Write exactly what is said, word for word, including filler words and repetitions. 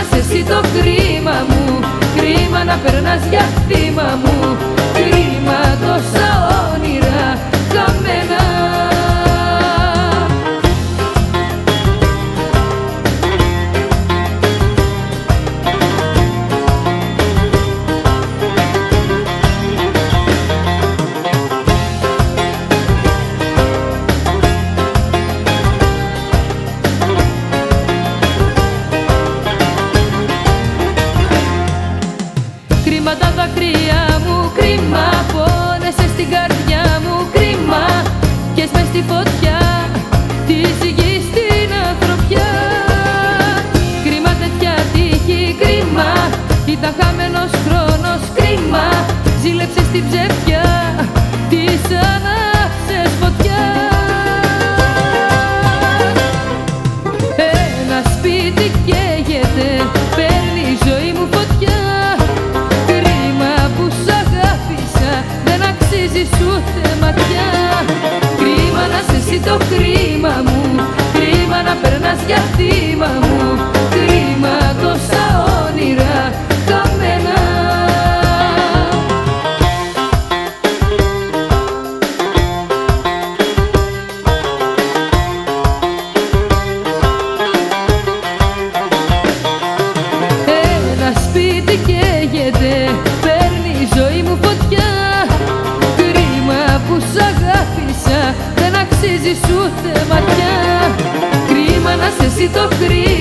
είσαι εσύ το κρίμα μου, κρίμα να περνάς για θύμα μου, κρίμα τόσα όνειρα χαμένα. Κρίμα τα δάκρυα μου, κρίμα, πόνεσαι στην καρδιά μου, κρίμα, και μες στη φωτιά της γης στην ανθρωπιά. Κρίμα τέτοια τύχη, κρίμα, ήταν χαμένος χρόνος, κρίμα, ζήλεψες την ψευτιά, της άναψες φωτιά. Ένα σπίτι καίγεται, παίρνει η ζωή μου φωτιά, ούτε ματιά. Κρίμα να είσαι εσύ το κρίμα μου, κρίμα να περνάς για θύμα μου, κρίμα τόσα όνειρα χαμένα. Ένα σπίτι καίγεται, παίρνει η ζωή μου φωτιά, που σ' αγάπησα δεν αξίζεις ούτε ματιά. Κρίμα να είσαι εσύ το κρίμα